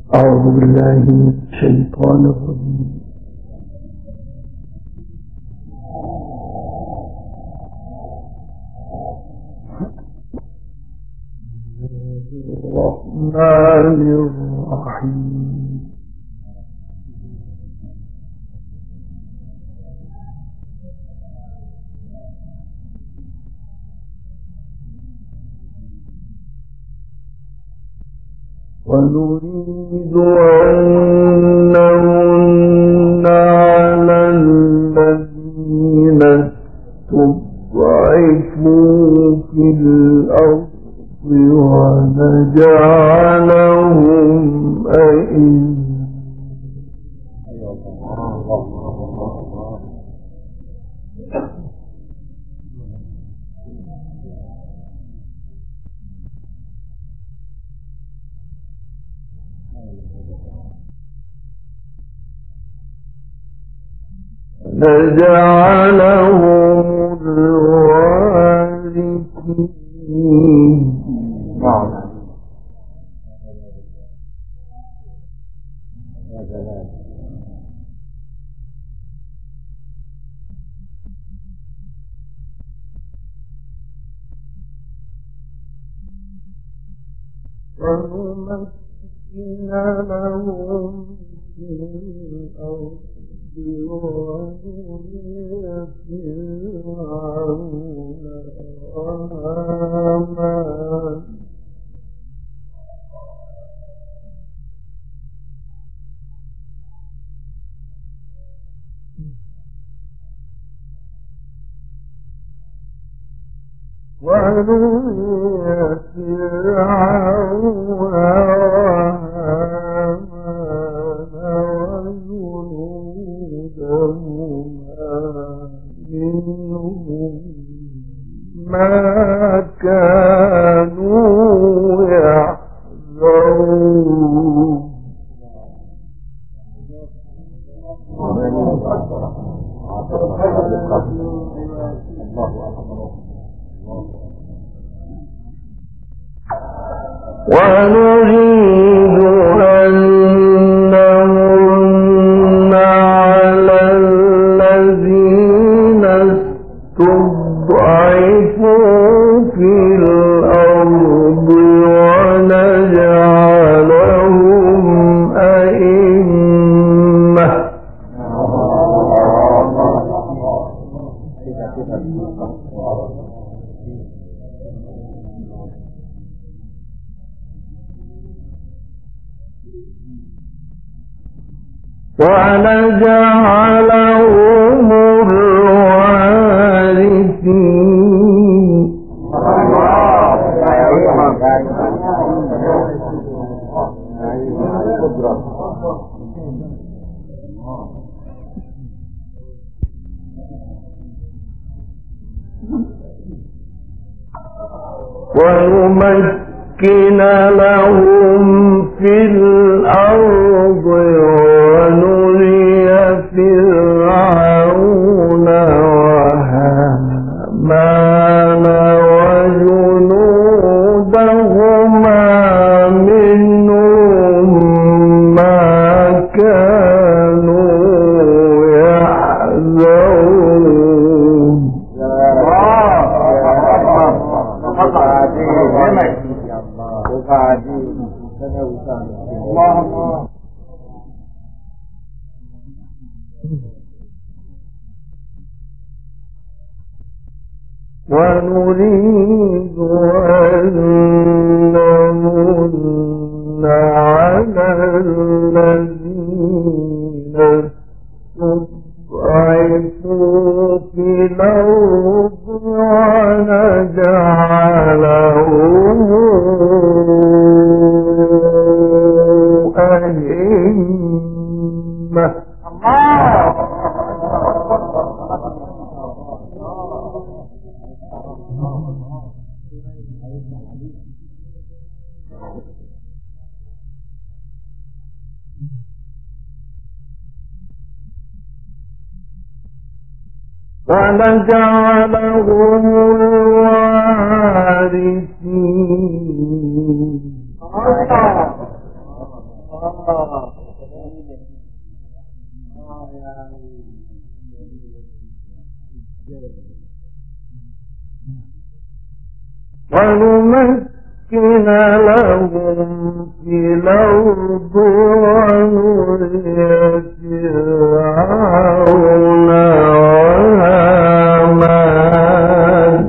أعوذ بالله من الشيطان الرجيم. الرحمن الرحيم. ونريد أن نمن على الذين استضعفوا في الأرض ونجعلهم أئمة. نجعلهم الوارثين. ونمكن لهم في الأرض ونري فرعون وهامان منهم ما كانوا يحذرون. ونريد أن نمن على الذين استضعفوا في الأرض ونجعلهم أئمة. ونجعلهم الوارثين. ونمكن لهم في الأرض ونري فرعون وهامان وجنودهما منهم ما كانوا يحذرون. ونريد أن نمن على الذين استضعفوا في الأرض ونجعلهم أئمة. ونجعلهم الوارثين. ونمكن لهم في الأرض ونري فرعون وهامان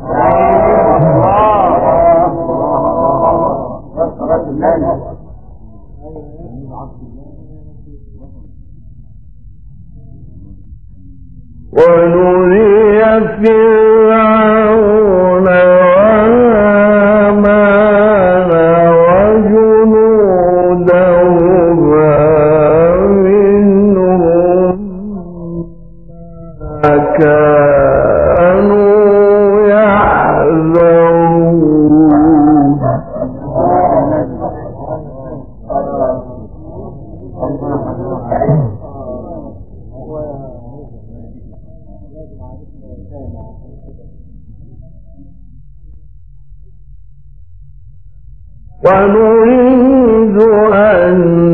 ونري فرعون وهامان وجنودهما منهم ما كانوا يحذرون ونريد أن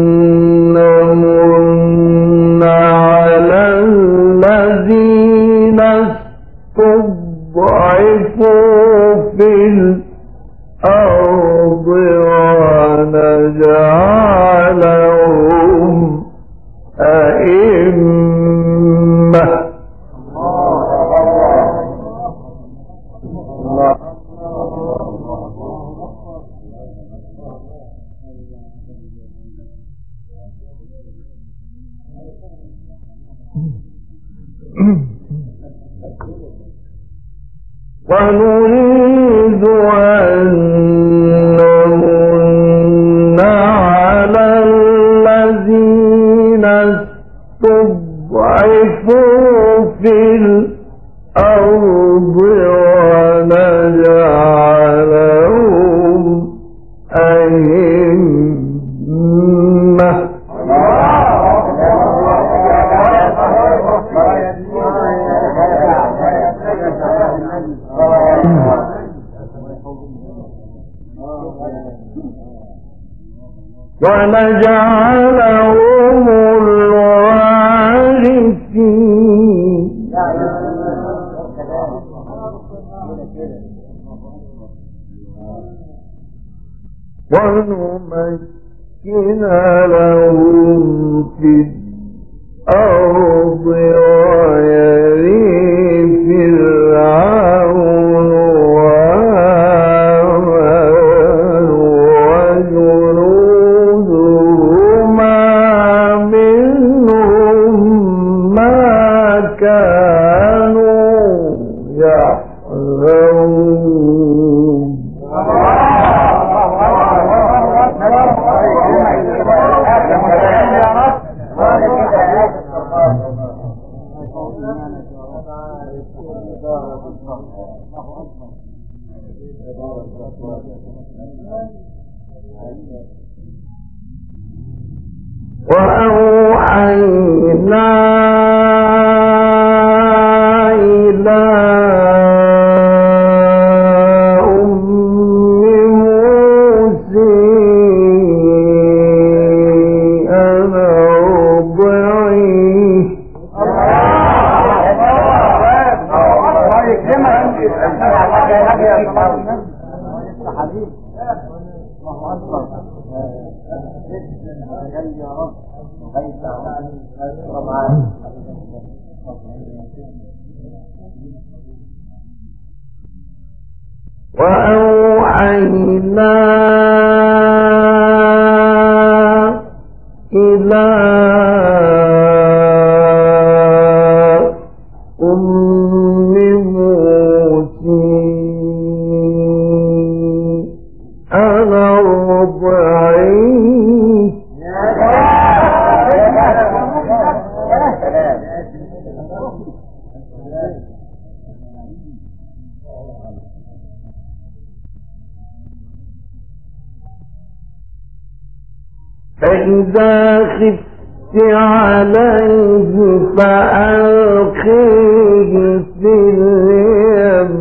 نمن على الذين استضعفوا في الأرض ونجعلهم أئمة ونريد أن نمن على الذين استضعفوا في الأرض ونجعلهم أئمة ونجعلهم الوارثين ونمكن لهم في الأرض ويري فرعون وهامان وجنودهما منهم ما كانوا يحذرون وأوحينا إلى أم موسى أن أرضعيه وأوحينا إلى أم موسى أن أرضعيه فإذا خفت عليه فألقيه في اليم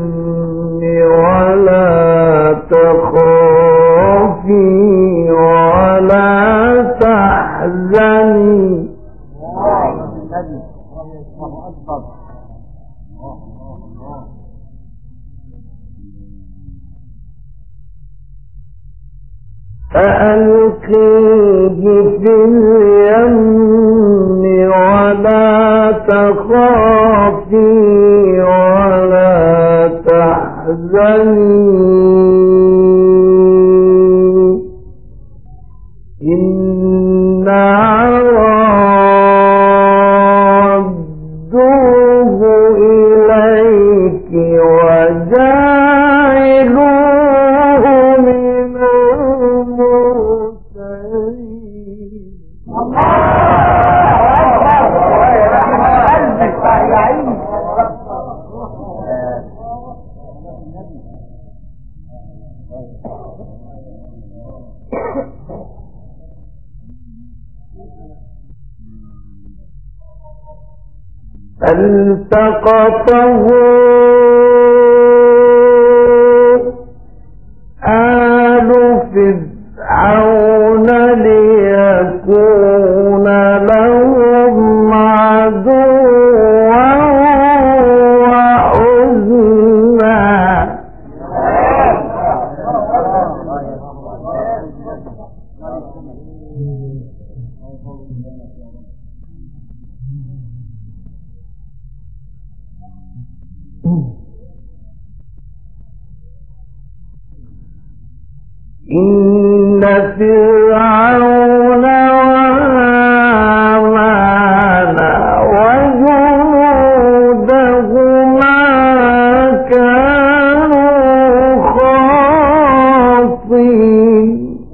ولا تخافي ولا تحزني فألقيه في اليم ولا تخافي ولا تحزني إنا رادوه إليك وجاعلوه من المرسلين. فالتقطه آل فرعون ليكون لهم عدوا وحزنا. إن فرعون وهامان وجنودهما كانوا خاطئين.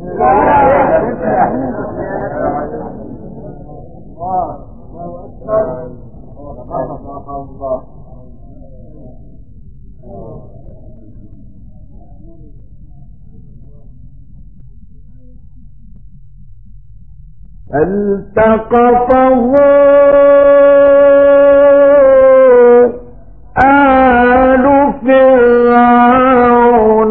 فالتقطه آل فرعون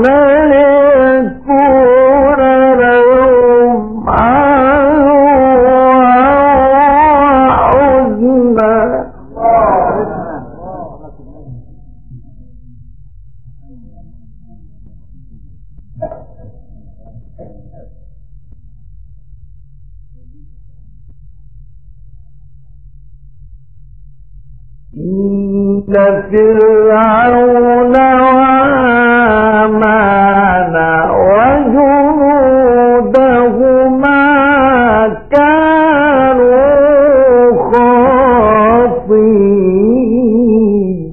ليكون لهم عدوا وحزنا. إن فرعون وهامان وجنودهما كانوا خاطئين.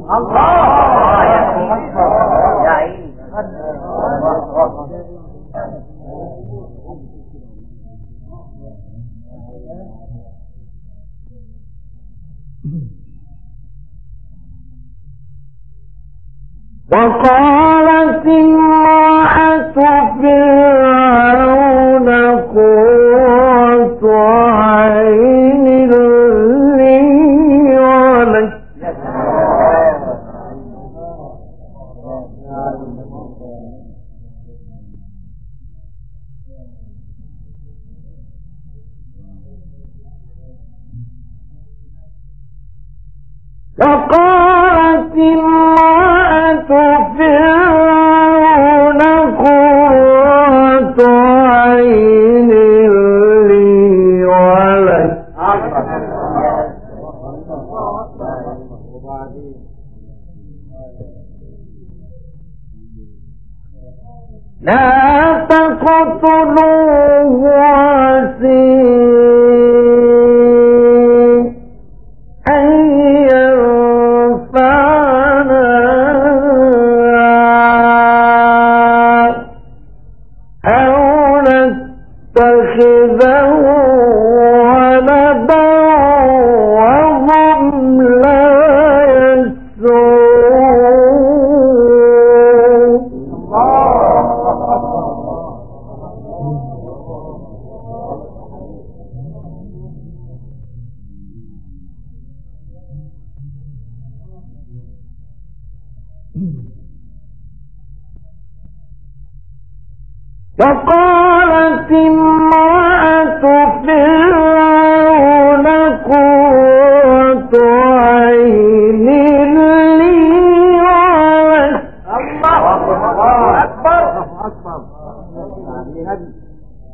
وقالت امرأة فرعون قرة عين لي ولك. وقالت امرأة فرعون قرة عين لي ولك. لا تقتلوه عسى أن ينفعنا أو نتخذه ولدا وهم لا يشعرون. وقالت امرأة فرعون قرة عين لي ولك. الله أكبر.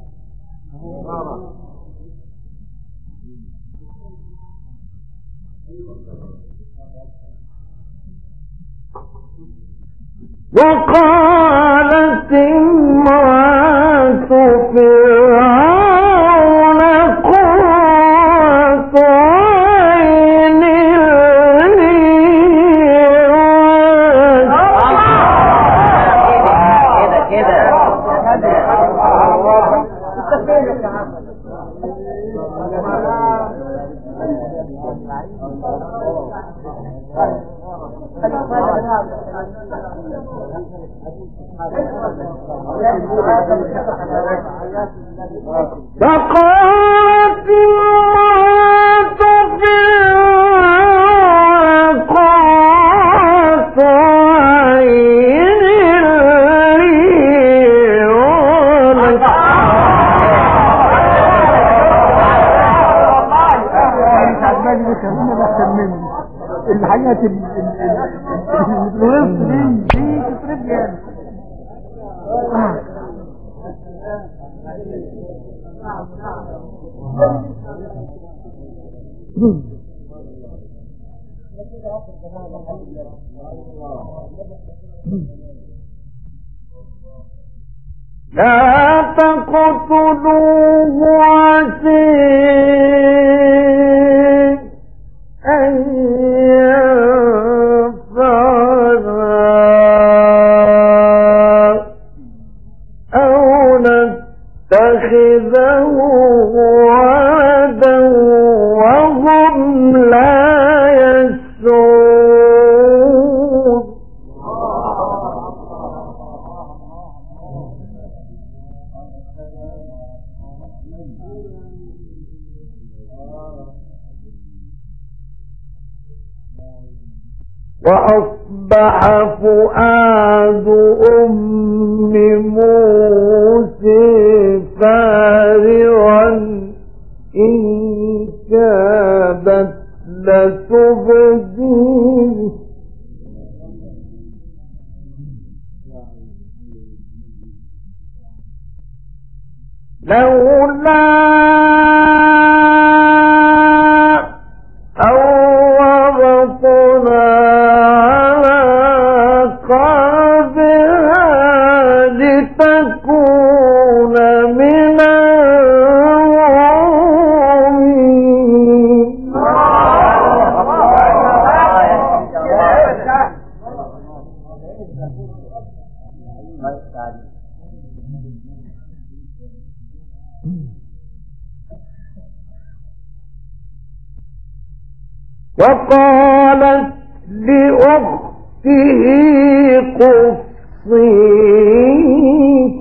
وقالت امرأة فرعون قرة عين لي كده فقالت امرأة فرعون قرة عين لي ولك الحاجات الوسط دي تصرف يعني لا تقتلوه عسى أن ينفعنا أو نتخذه ولدا وهم لا يشعرون. وأصبح فؤاد أم موسى فارغا إن كادت لتبديه لولا أن ربطنا على قلبها لتكون من المؤمنين. وقالت لأخته قصيه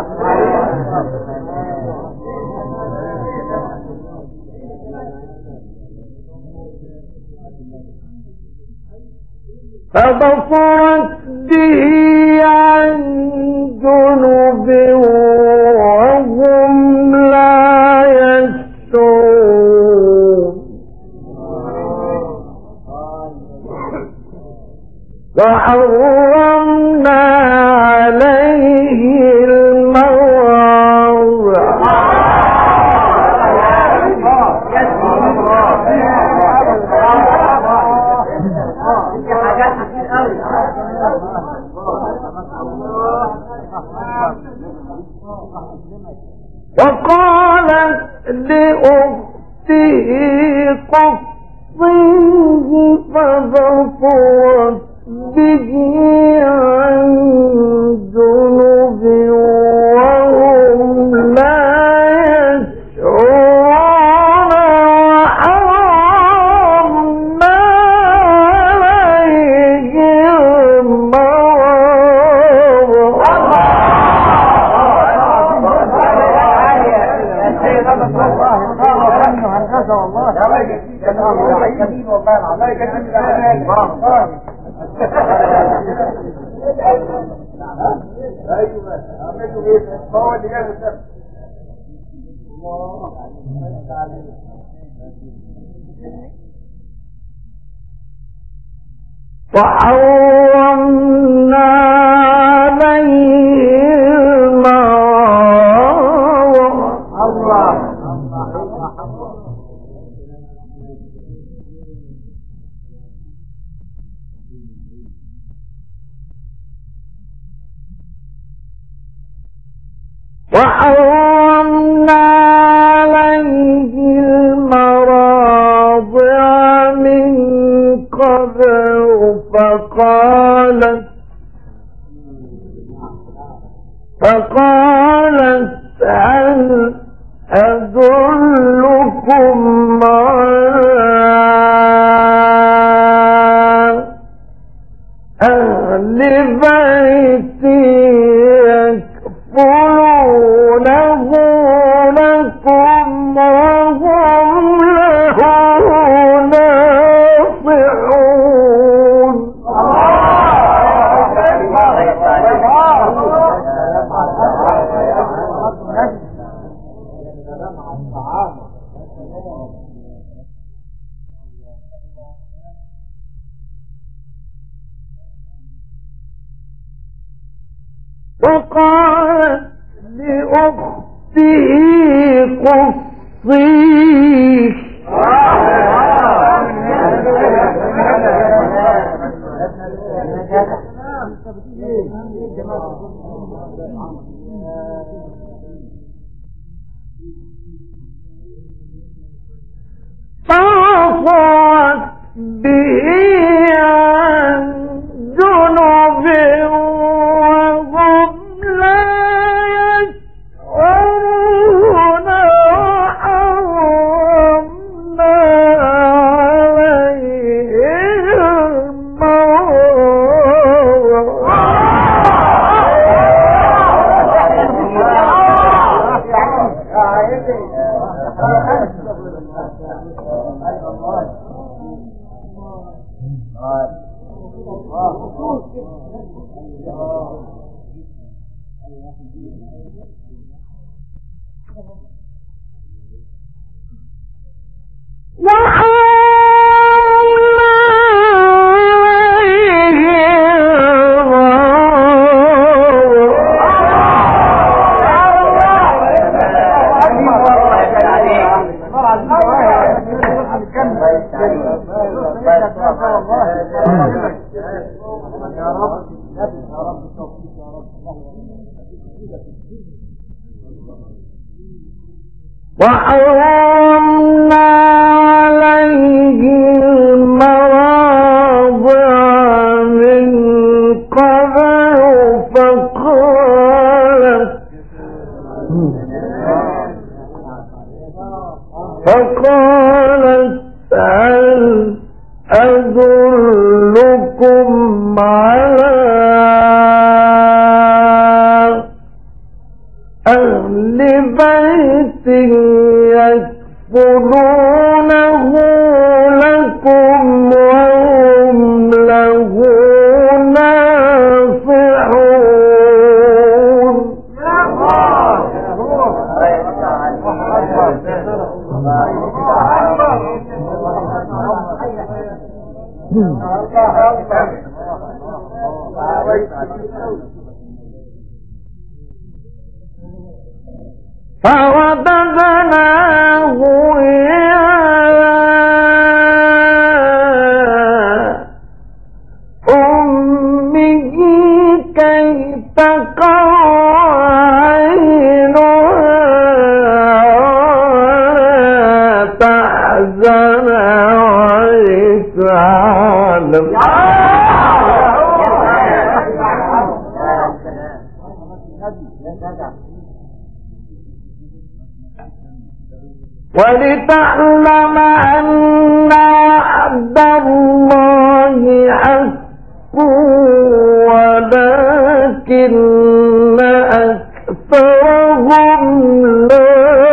فبصرت به عن جنب وهم لا يشعرون. وحرمنا عليه المراضع وقالت لأخته قصيه فبصرت به عن جنب وهم لا يشعرون. وحرمنا عليه وحرمنا عليه المراضع وحرمنا عليه المراضع من قبل فقالت هل أدلكم على أهل بيت يكفلونه لكم وهم له ناصحون. وقالت لأخته قصيه فوصلت به عن جنب وهم لا يشعرون وحرمنا وحرمنا عليه المراضع من قبل فقالت هل أدلكم على أهل بيت يكفلونه لكم وهم له ناصحون. فرددناه إلى أمه كي تقر عينها ولا تحزن ويسعد. ولتعلم أن وعد الله حق ولكن أكثرهم لا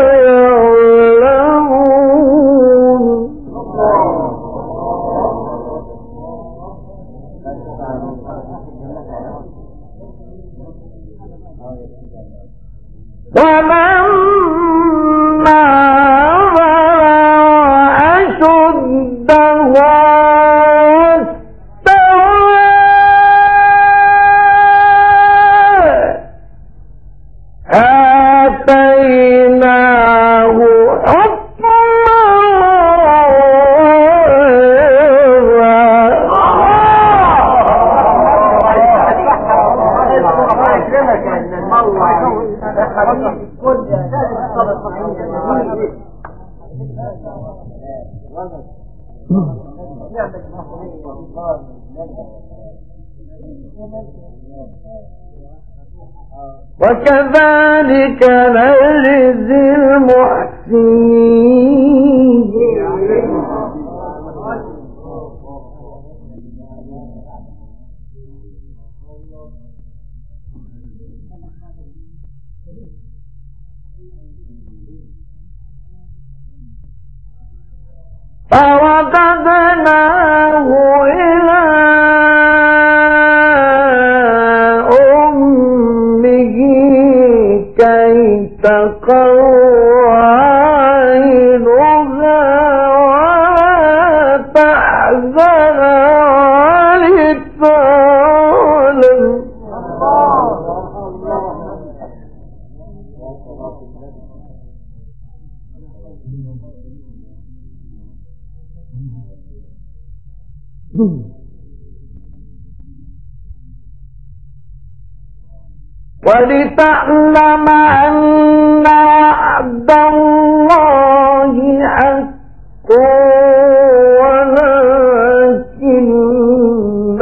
يعلمون. ولما آتيناه حكما وكذلك نجزي المحسنين فرددناه إلى أمه كي تقر عينها ولا تحزن ولتعلم ولتعلم أن وعد الله حق ولكن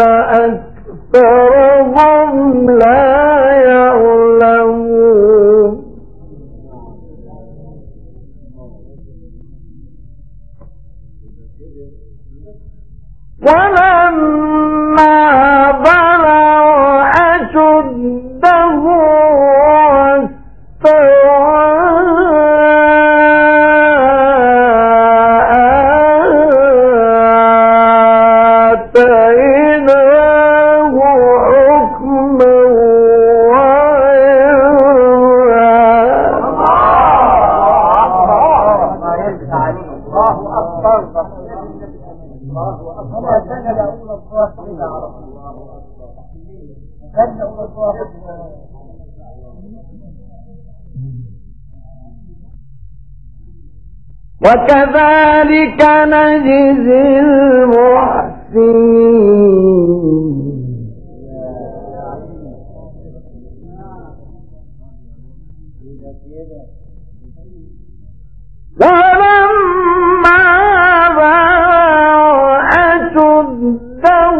أكثرهم لا يعلمون ولما بلغ أشده آتيناه حكما وكذلك نجزي المحسنين ولما بلغ أشده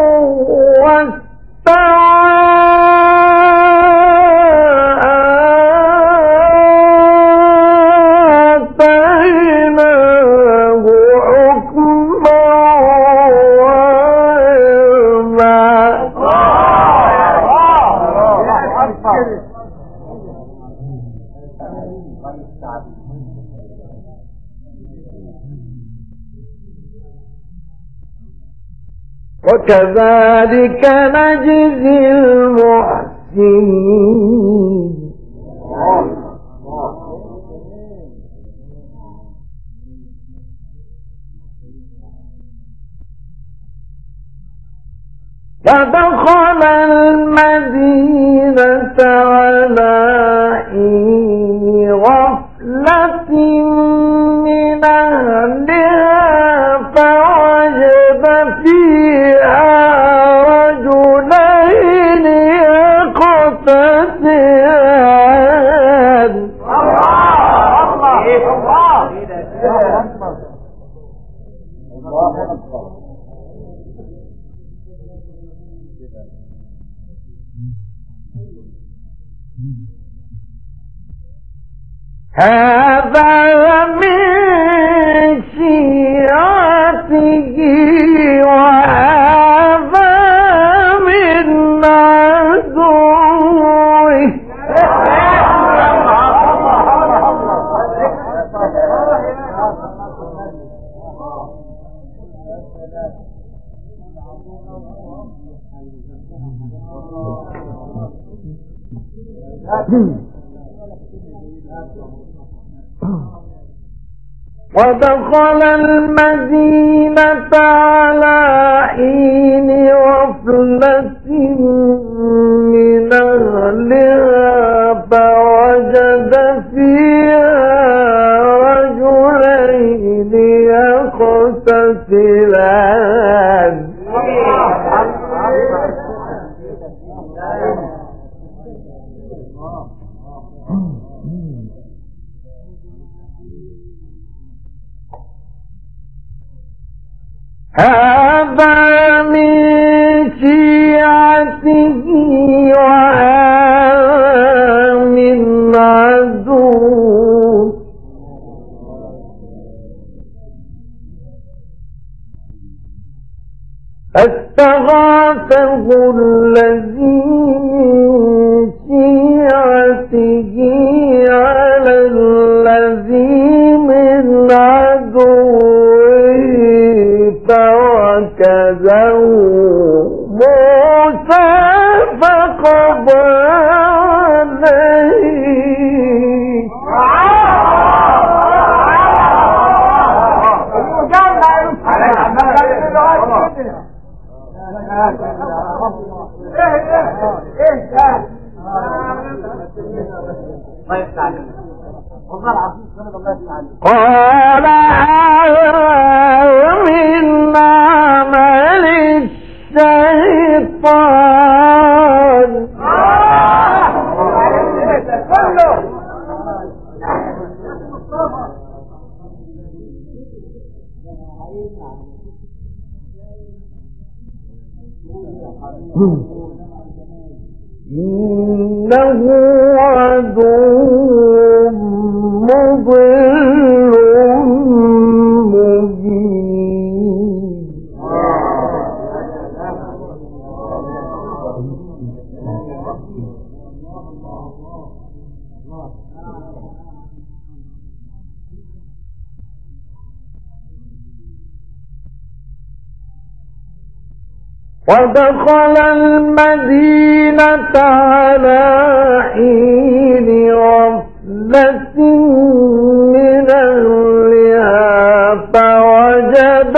آتيناه حكما وكذلك نجزي المحسنين فدخل المدينة على حين غفلة من أهلها فوجد فيها رجلين يقتتلان هذا من شيعته وهذا من عدوه ودخل المدينة على حين غفلة من أهلها فوجد فيها رجلين يقتتلان هذا من شيعته وهذا من عدوه فاستغاثه الذي من شيعته على الذي من عدوه فوكزه موسى فقضى عليه قال من عمل الشيطان إنه عدو مضل مبين ودخل المدينة على حين غفلة من أهلها فوجد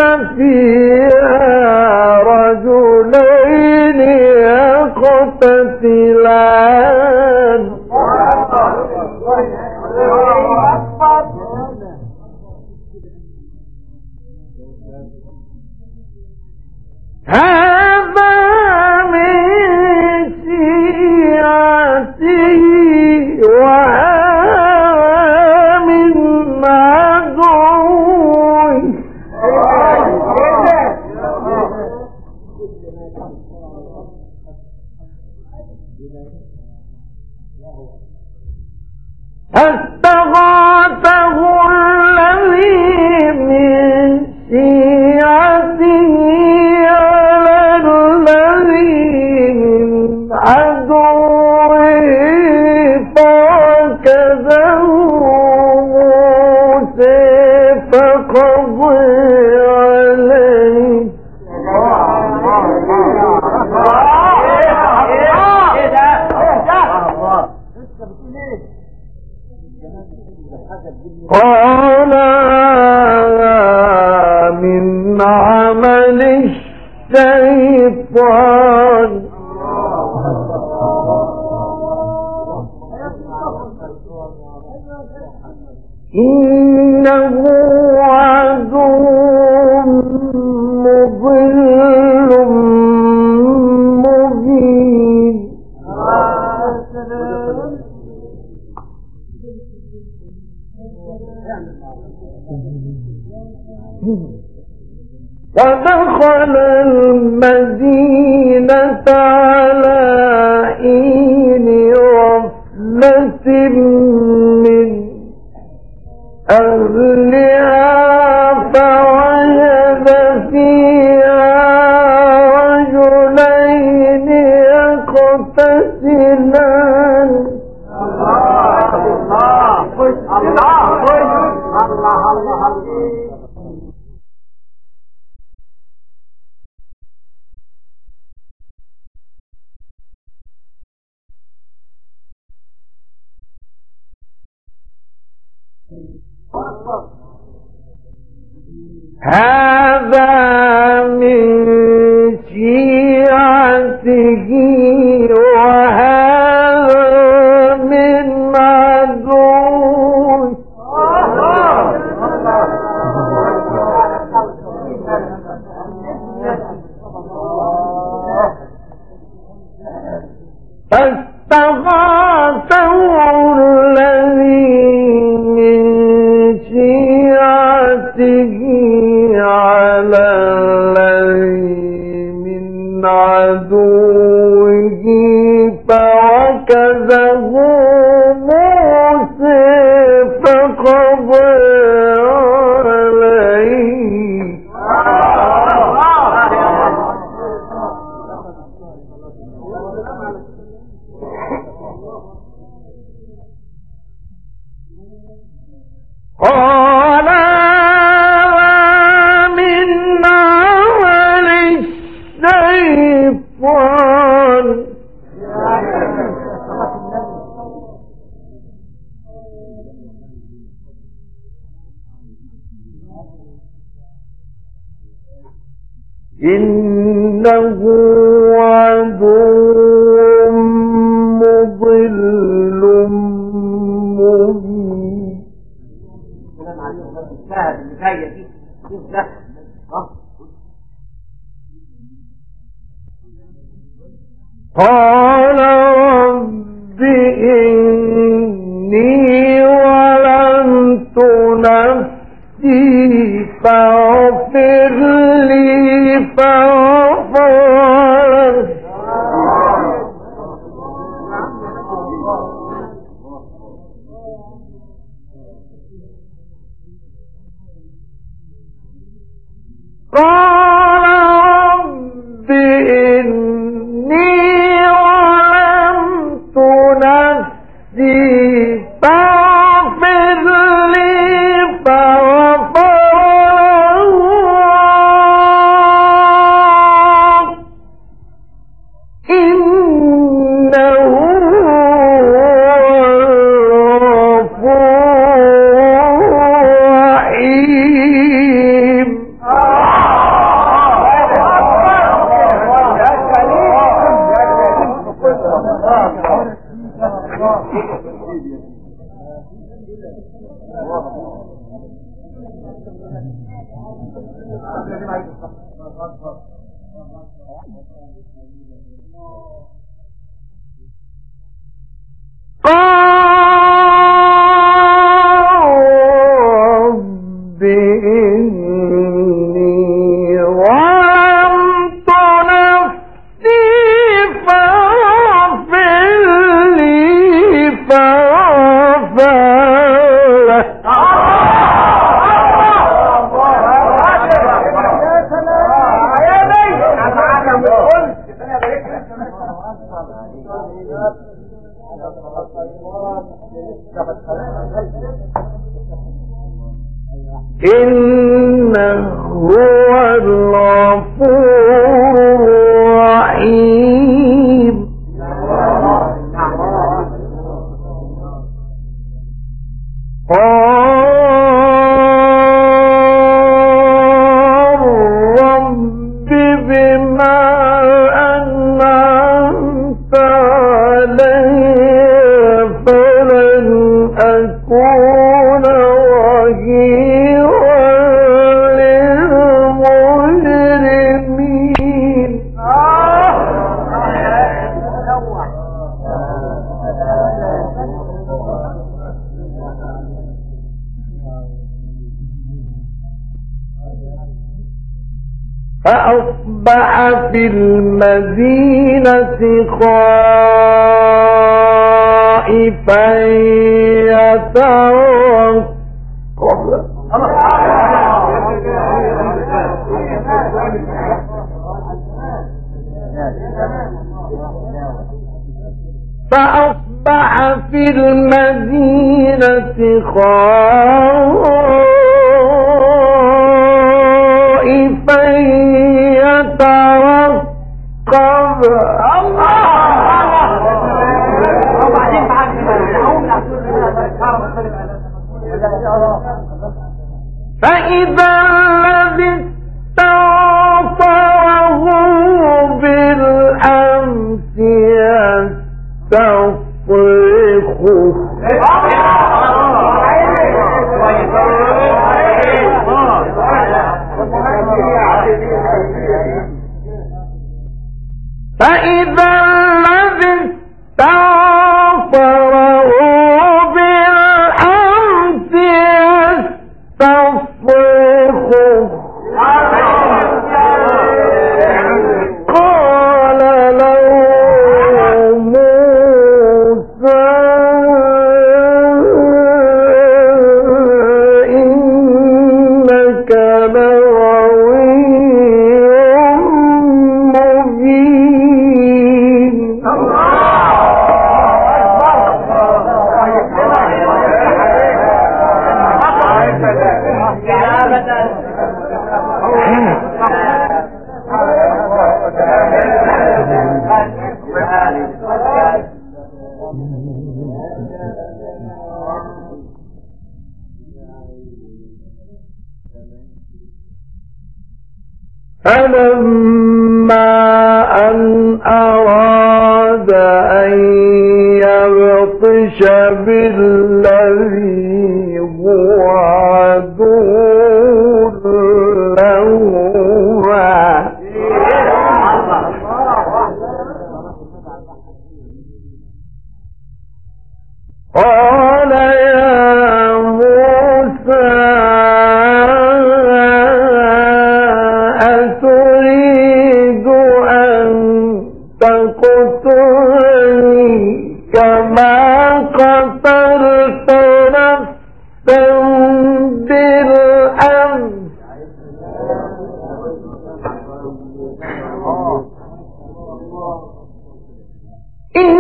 فيها رجلين يقتتلان هذا من شيعته وهذا من عدوه فاستغاثه الذي من شيعته قال من عمل الشيطان إنه عدو مضل مبين ودخل المدينة على حين غفلة من أهلها فوجد فيها رجلين يقتتلان هذا من شيعته وهذا من عدوه فاستغاثه فوكزه موسى فقضى عليه قال من عمل الشيطان إنه عدو مضل مبين. قال رب إني ظلمت نفسي فاغفر لي فغفر قال رب إني ظلمت نفسي فاغفر لي فغفر له إنه إنه هو الغفور الرحيم. قال رب بما أنعمت علي فلن أكون ظهيرا للمجرمين. فأصبح في المدينة خائفا يترقب فأصبح في المدينة خائفا يترقب فإذا الذي استنصره بالأمس يستصرخه فإذا فلما أن أراد أن يبطش بالذي هو عدو لهما قال يا موسى أتريد أن تقتلني كما قتلت نفسا بالأمس إن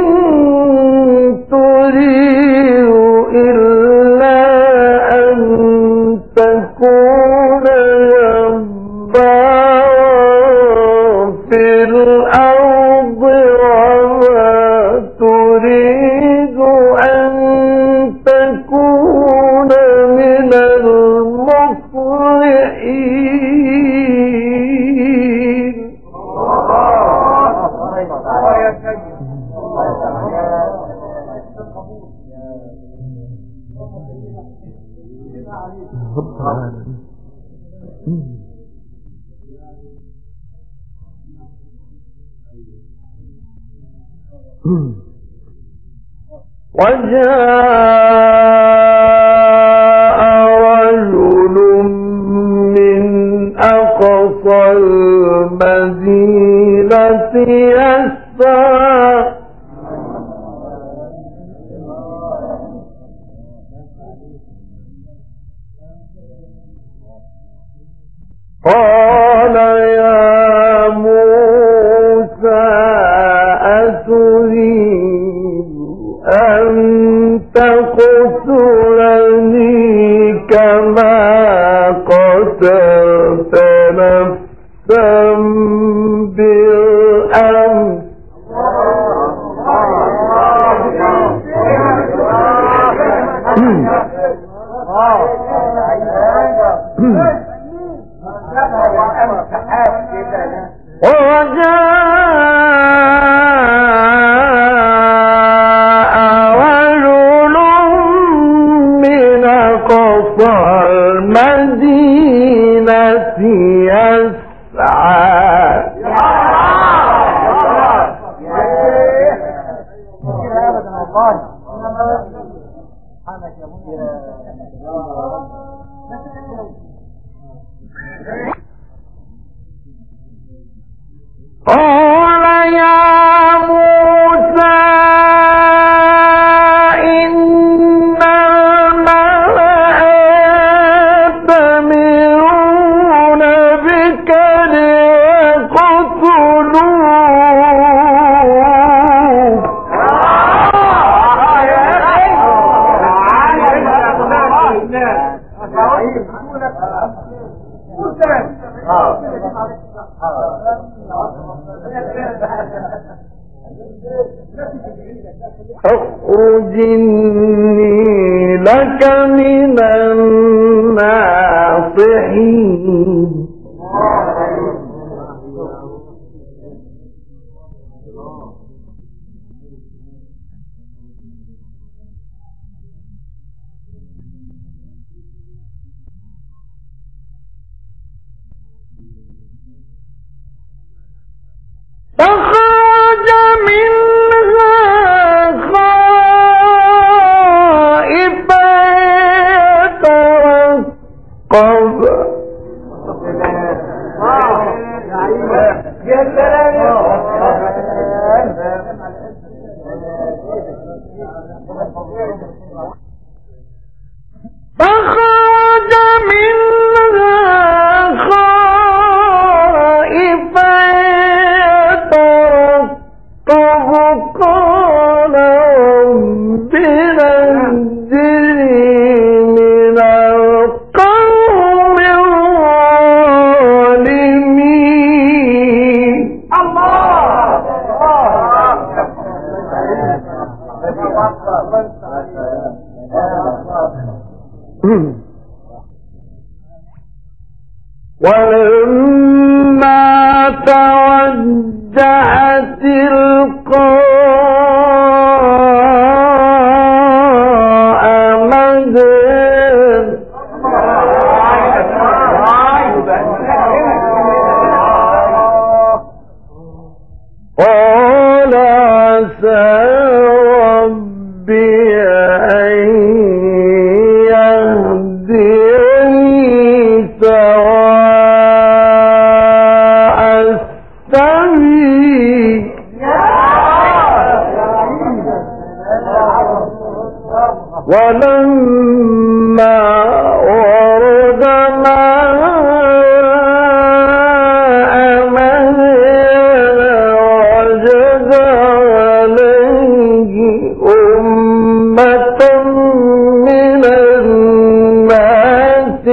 تريد إلا أن تكون جبارا في الأرض وما تريد أن تكون من المصلحين وجاء رجل من أقصى المدينة يسعى قال يا موسى أتريد أن تقتلني كما قتلت نفسا بالأمس وجاء رجل من أقصى المدينة يسعى قال يا موسى إن الملأ يأتمرون بك ليقتلوك اخرج إني لك من الناصحين فخرج منها خائفا يترقب فخرج منها خائفا يترقب قال رب نجني من القوم الظالمين ولما توجه تلقاء مدين قال عسى ربي أن يهديني سواء السبيل ولما ورد ماء مدين وجد عليه أمة من الناس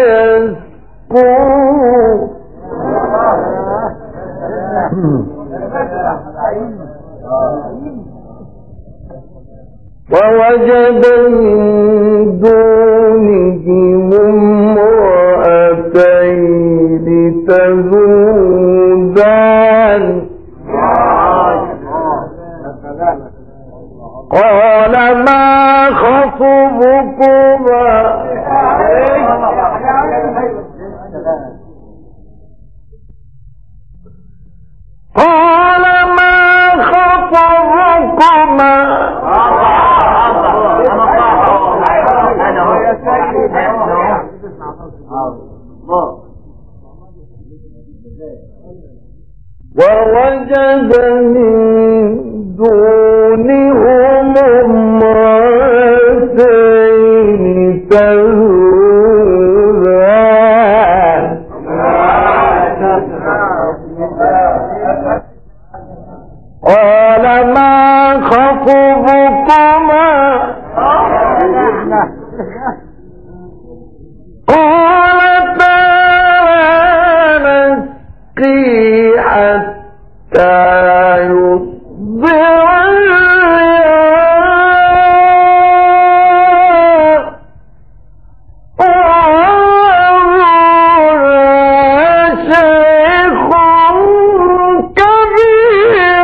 يسقون ووجد من دونهم امرأتين تذودان قال ما خطبكما قال ما خطبكما ووجد من دونهم امرأتين تذودان قال ما خطبكما قالتا لا نسقي حتى يصدر الرياح وأبونا شيخ كبير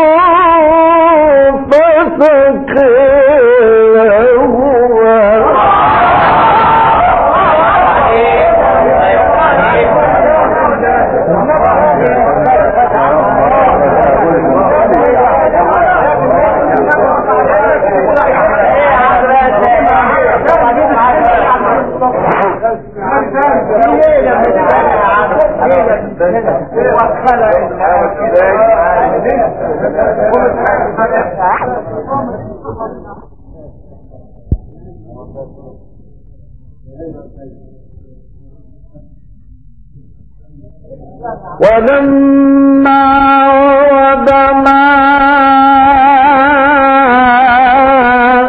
ولما ورد ماء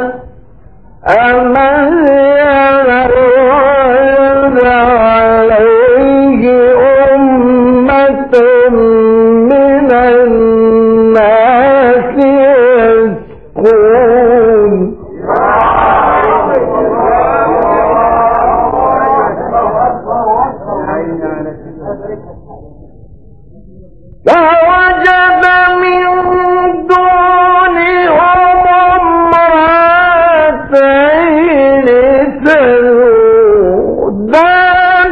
مدين وجد عليه أمة من الناس يسقون ووجد من دونهم امرأتين تذودان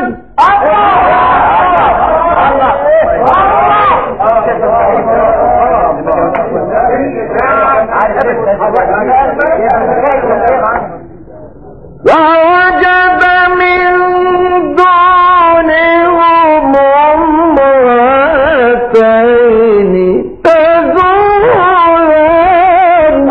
ووجد من دونهم امرأتين تذودان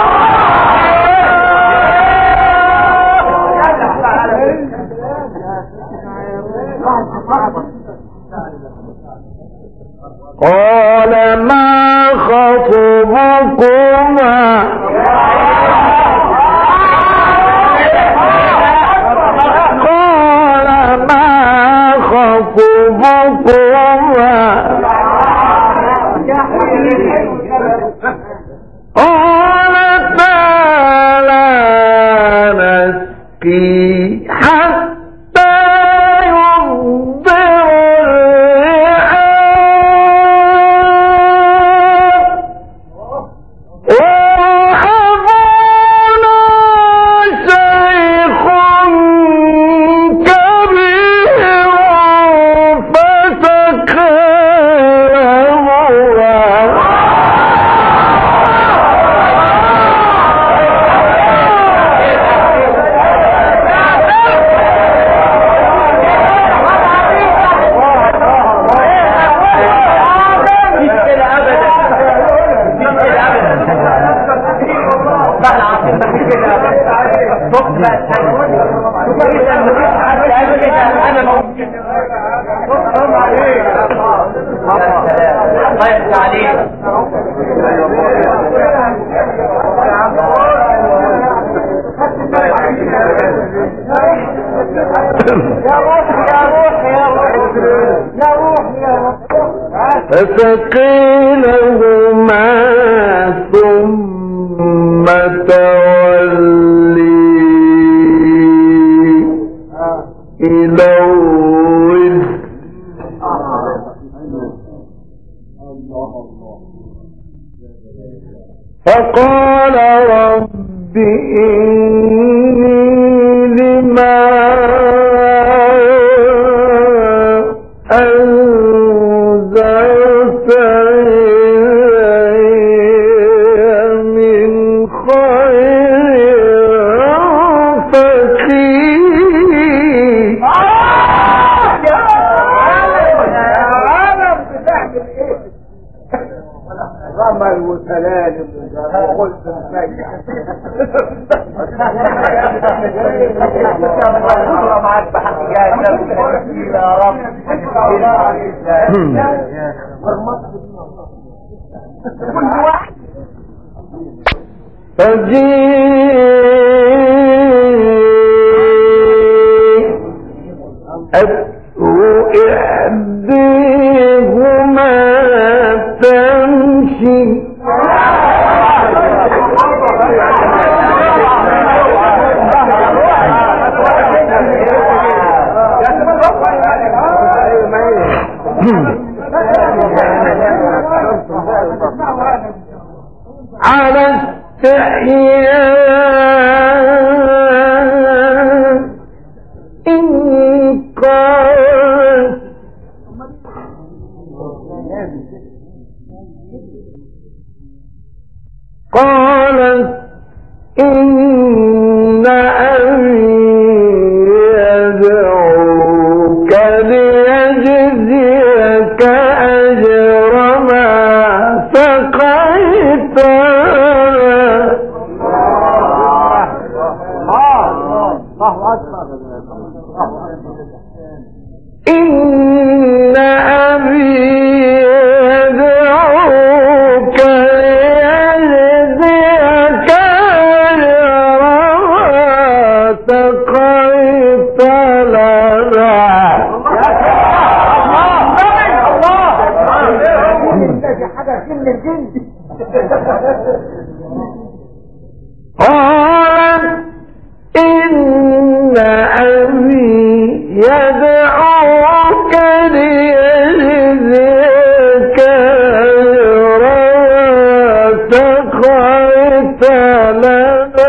قال ما خطبكما قال ما خطبكما قالتا حتى يصدر فثقلهما ثم تولي إلى الرزق فقال رب إني لما أنزلت من خير فقير. غمر وسلالم وقلت مفاجئ معك بحق يا رب كل واحد إحديهما تمشي على استحياء إن قالت إن أبي يدعوك ليجزيك أجر ما سقيت. إن أبي يدعوك ليجزيك أجر ما سقيت لنا. قالت إن أبي يدعوك ليجزيك أجر سقيت لنا.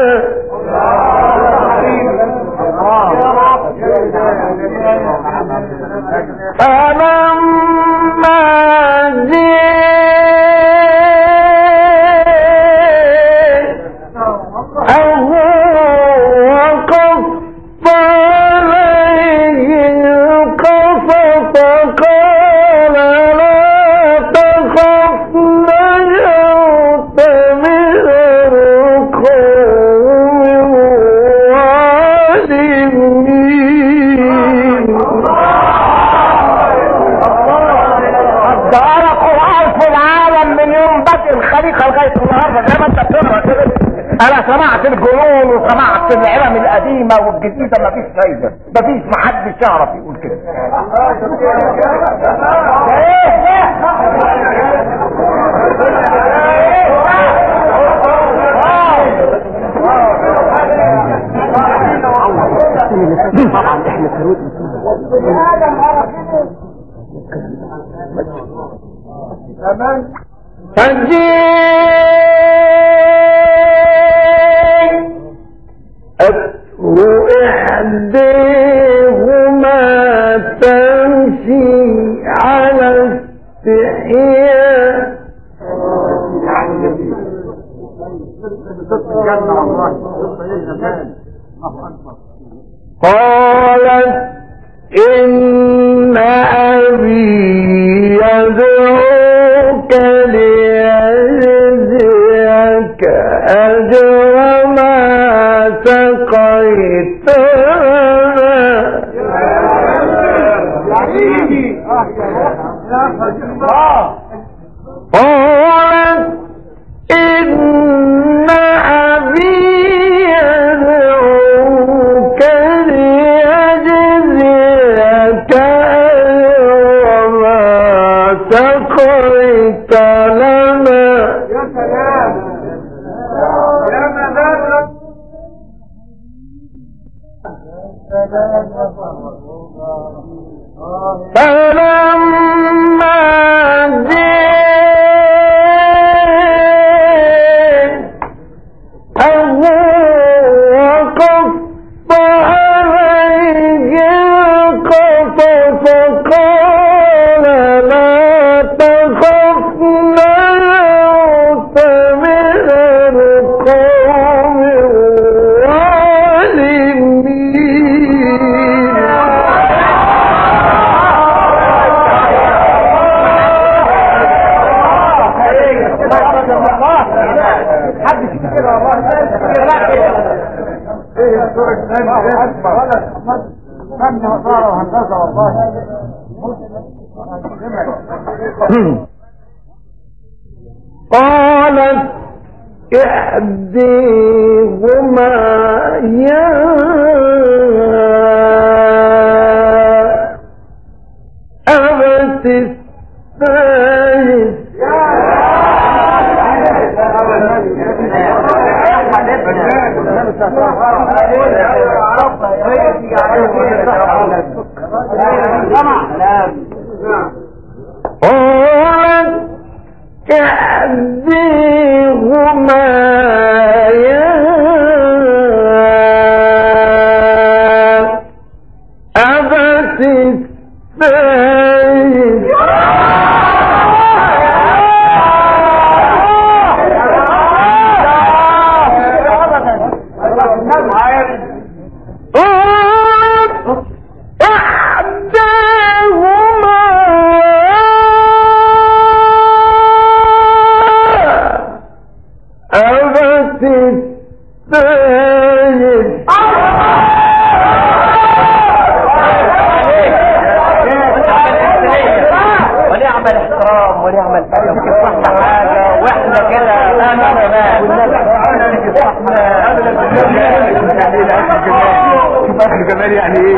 فلما وقف عليه القصص قال لا تخف نجوت من القوم الظالمين. ده قرآن في العالم من يوم بدء الخليقة لغاية النهارده زي ما انت بتقرا كده. انا سمعت الجنون وسمعت العلم القديمة والجديدة مفيش فايدة، مفيش محدش يعرف يقول كده. طبعا احنا كروت إحداهما تمشي على استحياء قالت إن أبي يدعوك ليجزيك أجر ما سقيت قالت إن أبي يدعوك ليجزيك أجر ما سقيت لنا فلما جاءه وقف عليه القصص قال لا تخف نجوت من القوم قالت إحداهما يا أبت الثالث قالت إحداهما يا أبت الثالث الجمال يعني ايه؟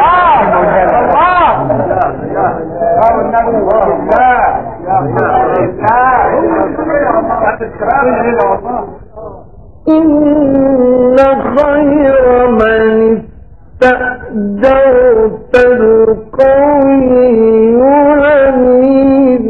إن خير من استأجرت القوي الأمين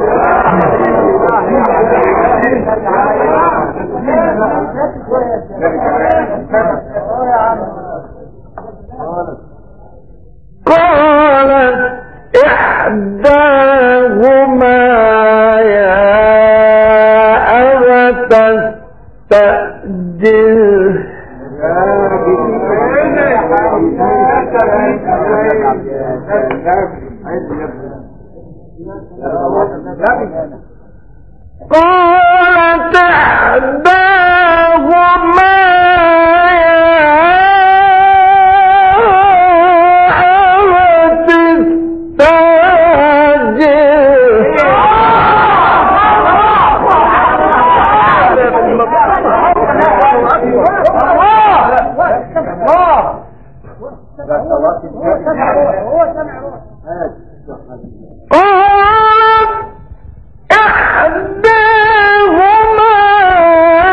قالت إحداهما يا أبت استأجره قالت إحداهما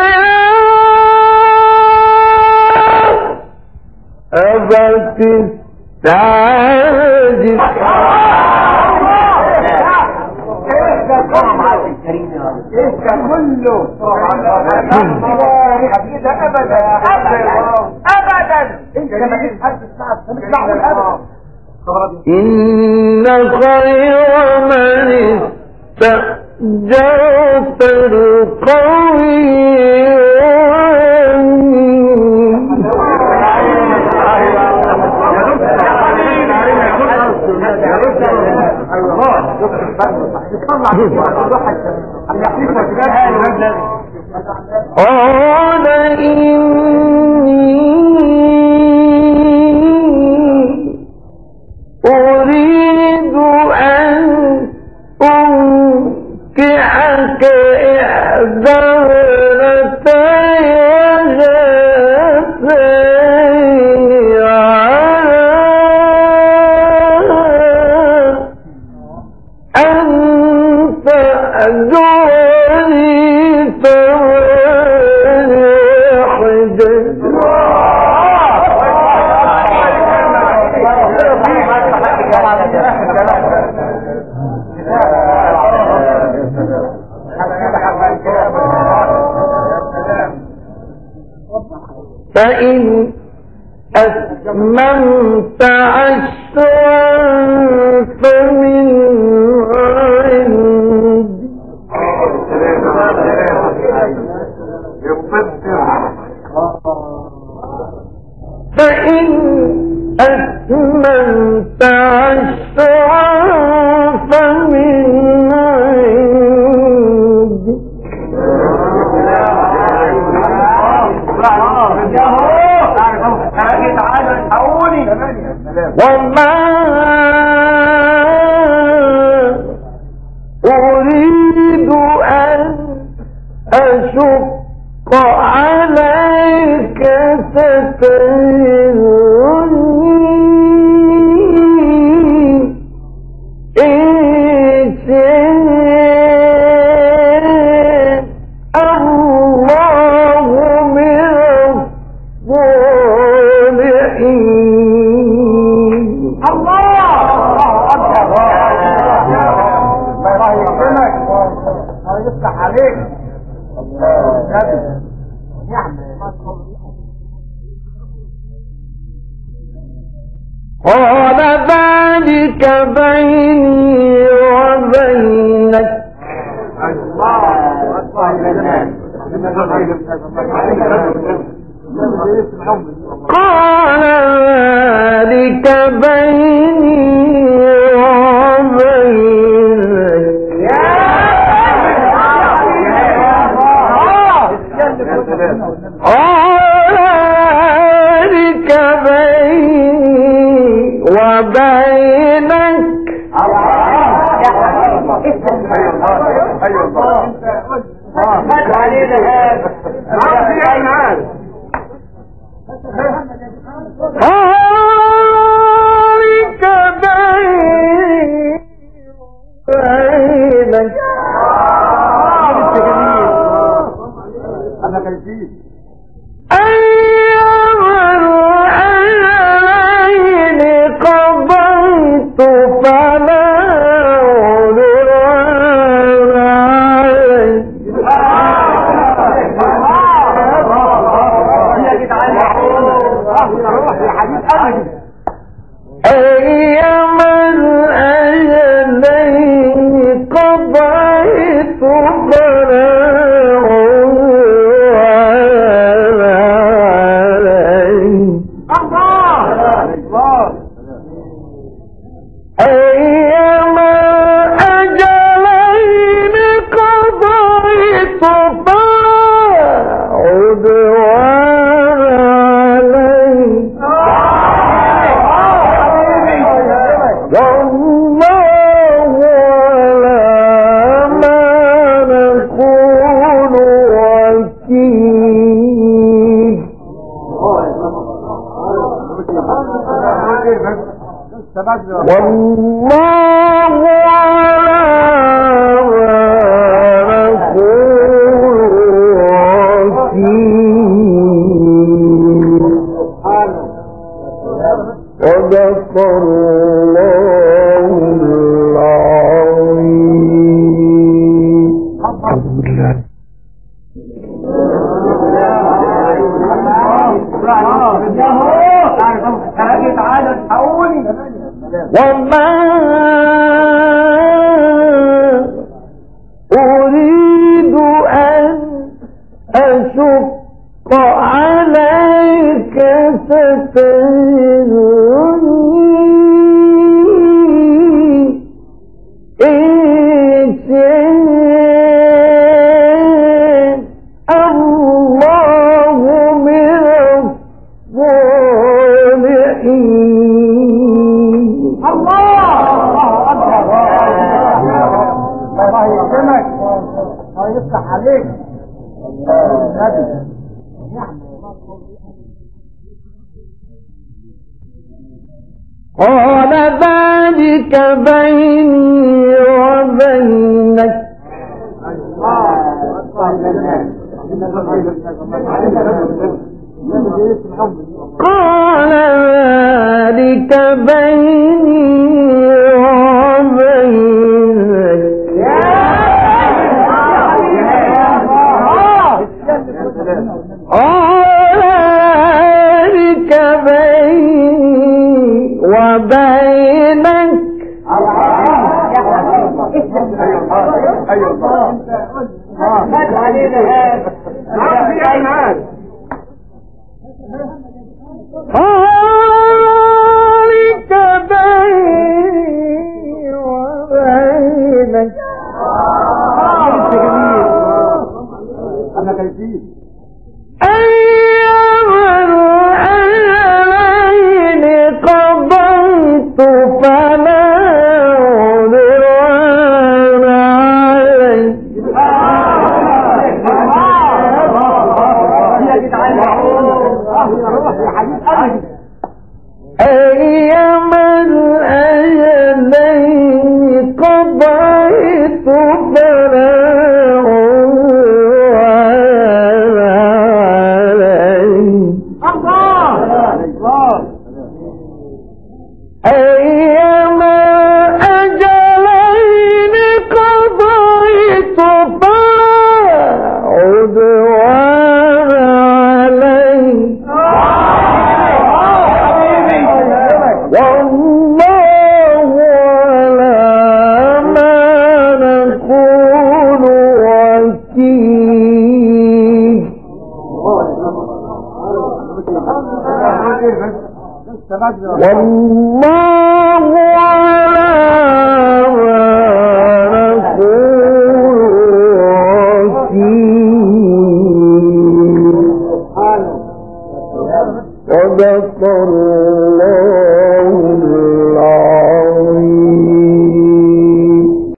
أبت ساجد إن خير من استأجرت القوي قال أريد أن أنكحك إحدى ابنتي هاتين على أن تأجرني ثمانية حجج فإن أتممت عشرا فمن عندي فإن أتممت عشرا فمن عندي وما أريد أن أشق عليك ستجدني إن شاء الله من الصالحين. الله يفتح عليك. قال ذلك بيني وبينك قال ذلك بيني ذلك بيني وبينك أيما الأجلين قضيت فلا أيما أجلين قضيت فلا عدوان علي والله على ما نقول وكيل. والله على ما نقول وكيل. الله العظيم. وما أريد أن أشق عليك ستجدني إن شاء الله من الصالحين. الله يكرمك ويفتح عليك. قال ذلك بيني وبينك قال ذلك بيني وبينك قال ذلك بيني وبينك ذلك بيني وبينك أيما الأجلين قضيت فلا عذران علي. أيما الأجلين قضيت فلا أيما أجلين قضيت فلا عدوان علي. والله على ما نقول وكيل. والله على ما نقول وكيل. صدق الله